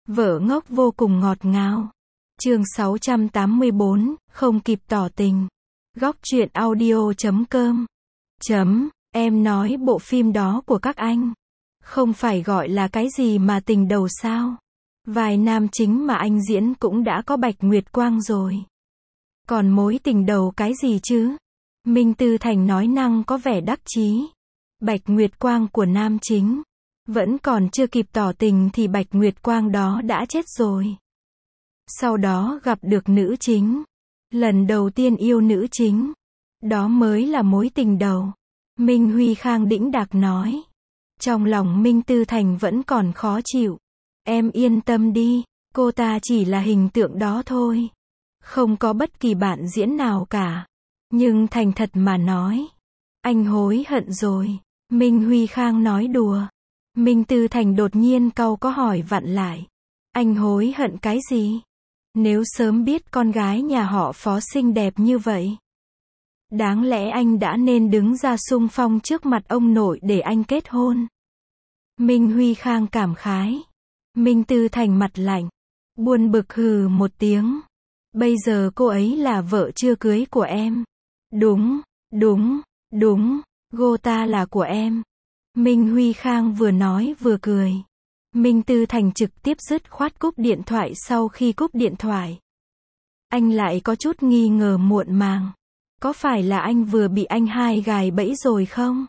Vợ ngốc vô cùng ngọt ngào. Chương 684, không kịp tỏ tình. Góc truyện audio.com. Em nói bộ phim đó của các anh không phải gọi là cái gì mà tình đầu sao? Vài nam chính mà anh diễn cũng đã có Bạch Nguyệt Quang rồi. Còn mối tình đầu cái gì chứ? Minh Tư Thành nói năng có vẻ đắc chí. Bạch Nguyệt Quang của nam chính vẫn còn chưa kịp tỏ tình thì Bạch Nguyệt Quang đó đã chết rồi. Sau đó gặp được nữ chính. Lần đầu tiên yêu nữ chính. Đó mới là mối tình đầu. Minh Huy Khang đĩnh đạc nói. Trong lòng Minh Tư Thành vẫn còn khó chịu. Em yên tâm đi, cô ta chỉ là hình tượng đó thôi. Không có bất kỳ bạn diễn nào cả. Nhưng thành thật mà nói, anh hối hận rồi. Minh Huy Khang nói đùa. Minh Tư Thành đột nhiên cau có hỏi vặn lại. Anh hối hận cái gì? Nếu sớm biết con gái nhà họ Phó xinh đẹp như vậy, đáng lẽ anh đã nên đứng ra xung phong trước mặt ông nội để anh kết hôn. Minh Huy Khang cảm khái. Minh Tư Thành mặt lạnh, buồn bực hừ một tiếng. Bây giờ cô ấy là vợ chưa cưới của em. Đúng, cô ta là của em. Minh Huy Khang vừa nói vừa cười. Minh Tư Thành trực tiếp dứt khoát cúp điện thoại. Sau khi cúp điện thoại, anh lại có chút nghi ngờ muộn màng. Có phải là anh vừa bị anh hai gài bẫy rồi không?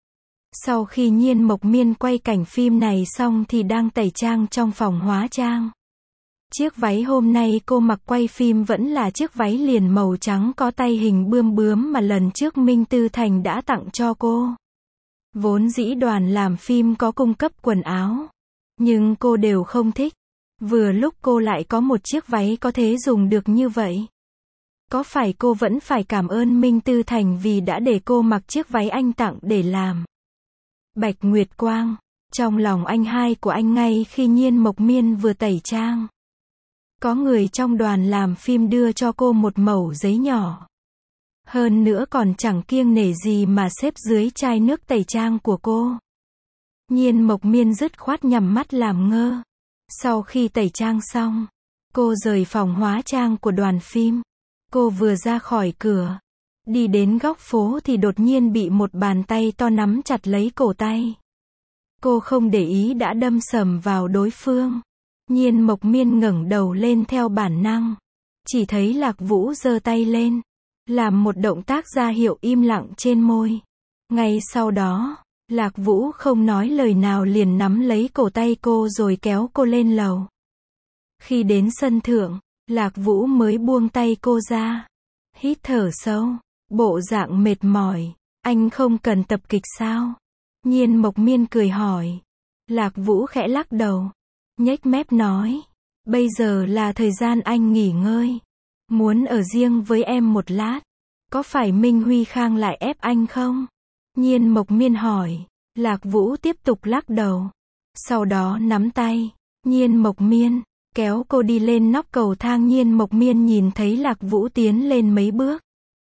Sau khi Nhiên Mộc Miên quay cảnh phim này xong thì đang tẩy trang trong phòng hóa trang. Chiếc váy hôm nay cô mặc quay phim vẫn là chiếc váy liền màu trắng có tay hình bươm bướm mà lần trước Minh Tư Thành đã tặng cho cô. Vốn dĩ đoàn làm phim có cung cấp quần áo, nhưng cô đều không thích. Vừa lúc cô lại có một chiếc váy có thể dùng được như vậy. Có phải cô vẫn phải cảm ơn Minh Tư Thành vì đã để cô mặc chiếc váy anh tặng để làm Bạch Nguyệt Quang. Trong lòng anh hai của anh ngay khi Nhiên Mộc Miên vừa tẩy trang, có người trong đoàn làm phim đưa cho cô một mẩu giấy nhỏ. Hơn nữa còn chẳng kiêng nể gì mà xếp dưới chai nước tẩy trang của cô. Nhiên Mộc Miên dứt khoát nhắm mắt làm ngơ. Sau khi tẩy trang xong, cô rời phòng hóa trang của đoàn phim. Cô vừa ra khỏi cửa, đi đến góc phố thì đột nhiên bị một bàn tay to nắm chặt lấy cổ tay. Cô không để ý đã đâm sầm vào đối phương. Nhiên Mộc Miên ngẩng đầu lên theo bản năng. Chỉ thấy Lạc Vũ giơ tay lên, làm một động tác ra hiệu im lặng trên môi. Ngay sau đó, Lạc Vũ không nói lời nào liền nắm lấy cổ tay cô rồi kéo cô lên lầu. Khi đến sân thượng, Lạc Vũ mới buông tay cô ra. Hít thở sâu, bộ dạng mệt mỏi. Anh không cần tập kịch sao? Nhiên Mộc Miên cười hỏi. Lạc Vũ khẽ lắc đầu, nhếch mép nói. Bây giờ là thời gian anh nghỉ ngơi. Muốn ở riêng với em một lát. Có phải Minh Huy Khang lại ép anh không? Nhiên Mộc Miên hỏi. Lạc Vũ tiếp tục lắc đầu. Sau đó nắm tay Nhiên Mộc Miên, kéo cô đi lên nóc cầu thang. Nhiên Mộc Miên nhìn thấy Lạc Vũ tiến lên mấy bước,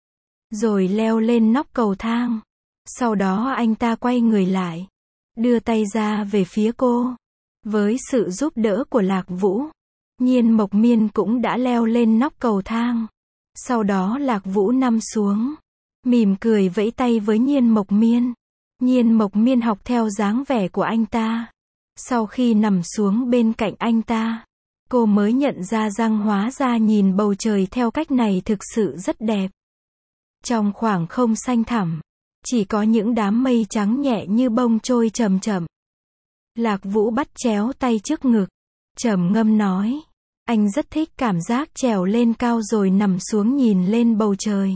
rồi leo lên nóc cầu thang. Sau đó anh ta quay người lại, đưa tay ra về phía cô. Với sự giúp đỡ của Lạc Vũ, Nhiên Mộc Miên cũng đã leo lên nóc cầu thang. Sau đó Lạc Vũ nằm xuống, mỉm cười vẫy tay với Nhiên Mộc Miên. Nhiên Mộc Miên học theo dáng vẻ của anh ta. Sau khi nằm xuống bên cạnh anh ta, cô mới nhận ra rằng hóa ra nhìn bầu trời theo cách này thực sự rất đẹp. Trong khoảng không xanh thẳm, chỉ có những đám mây trắng nhẹ như bông trôi chậm chậm. Lạc Vũ bắt chéo tay trước ngực, trầm ngâm nói. Anh rất thích cảm giác trèo lên cao rồi nằm xuống nhìn lên bầu trời.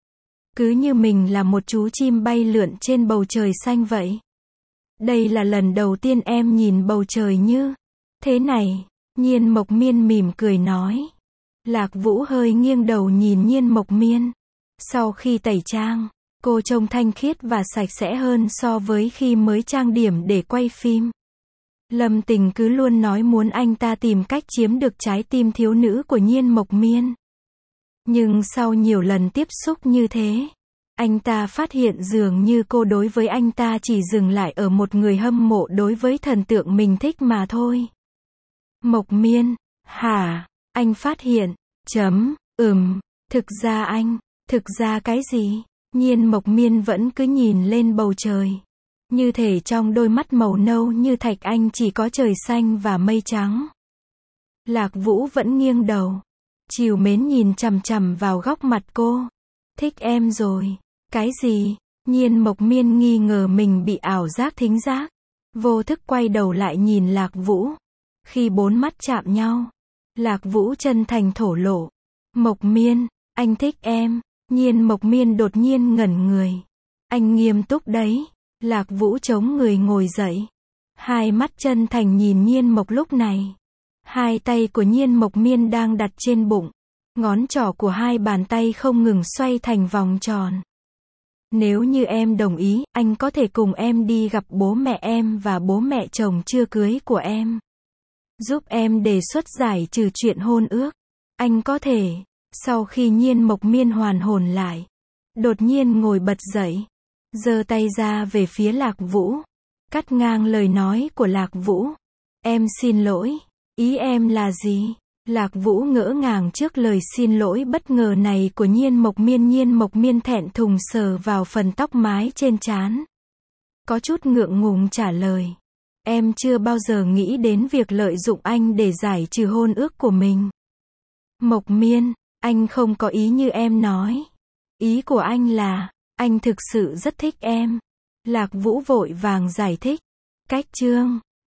Cứ như mình là một chú chim bay lượn trên bầu trời xanh vậy. Đây là lần đầu tiên em nhìn bầu trời như thế này. Nhiên Mộc Miên mỉm cười nói. Lạc Vũ hơi nghiêng đầu nhìn Nhiên Mộc Miên. Sau khi tẩy trang, cô trông thanh khiết và sạch sẽ hơn so với khi mới trang điểm để quay phim. Lâm Tình cứ luôn nói muốn anh ta tìm cách chiếm được trái tim thiếu nữ của Nhiên Mộc Miên. Nhưng sau nhiều lần tiếp xúc như thế, anh ta phát hiện dường như cô đối với anh ta chỉ dừng lại ở một người hâm mộ đối với thần tượng mình thích mà thôi. Mộc Miên, hả, anh phát hiện, thực ra cái gì? Nhiên Mộc Miên vẫn cứ nhìn lên bầu trời. Như thể trong đôi mắt màu nâu như thạch anh chỉ có trời xanh và mây trắng. Lạc Vũ vẫn nghiêng đầu. Trìu mến nhìn chằm chằm vào góc mặt cô. Thích em rồi. Cái gì? Nhiên Mộc Miên nghi ngờ mình bị ảo giác thính giác. Vô thức quay đầu lại nhìn Lạc Vũ. Khi bốn mắt chạm nhau, Lạc Vũ chân thành thổ lộ. Mộc Miên, anh thích em. Nhiên Mộc Miên đột nhiên ngẩn người. Anh nghiêm túc đấy. Lạc Vũ chống người ngồi dậy. Hai mắt chân thành nhìn Nhiên Mộc lúc này. Hai tay của Nhiên Mộc Miên đang đặt trên bụng. Ngón trỏ của hai bàn tay không ngừng xoay thành vòng tròn. Nếu như em đồng ý, anh có thể cùng em đi gặp bố mẹ em và bố mẹ chồng chưa cưới của em. Giúp em đề xuất giải trừ chuyện hôn ước. Anh có thể. Sau khi Nhiên Mộc Miên hoàn hồn lại, đột nhiên ngồi bật dậy, giơ tay ra về phía Lạc Vũ, cắt ngang lời nói của Lạc Vũ. Em xin lỗi. Ý em là gì? Lạc Vũ ngỡ ngàng trước lời xin lỗi bất ngờ này của Nhiên Mộc Miên. Nhiên Mộc Miên thẹn thùng sờ vào phần tóc mái trên trán. Có chút ngượng ngùng trả lời. Em chưa bao giờ nghĩ đến việc lợi dụng anh để giải trừ hôn ước của mình. Mộc Miên, anh không có ý như em nói. Ý của anh là, anh thực sự rất thích em. Lạc Vũ vội vàng giải thích. Cách chương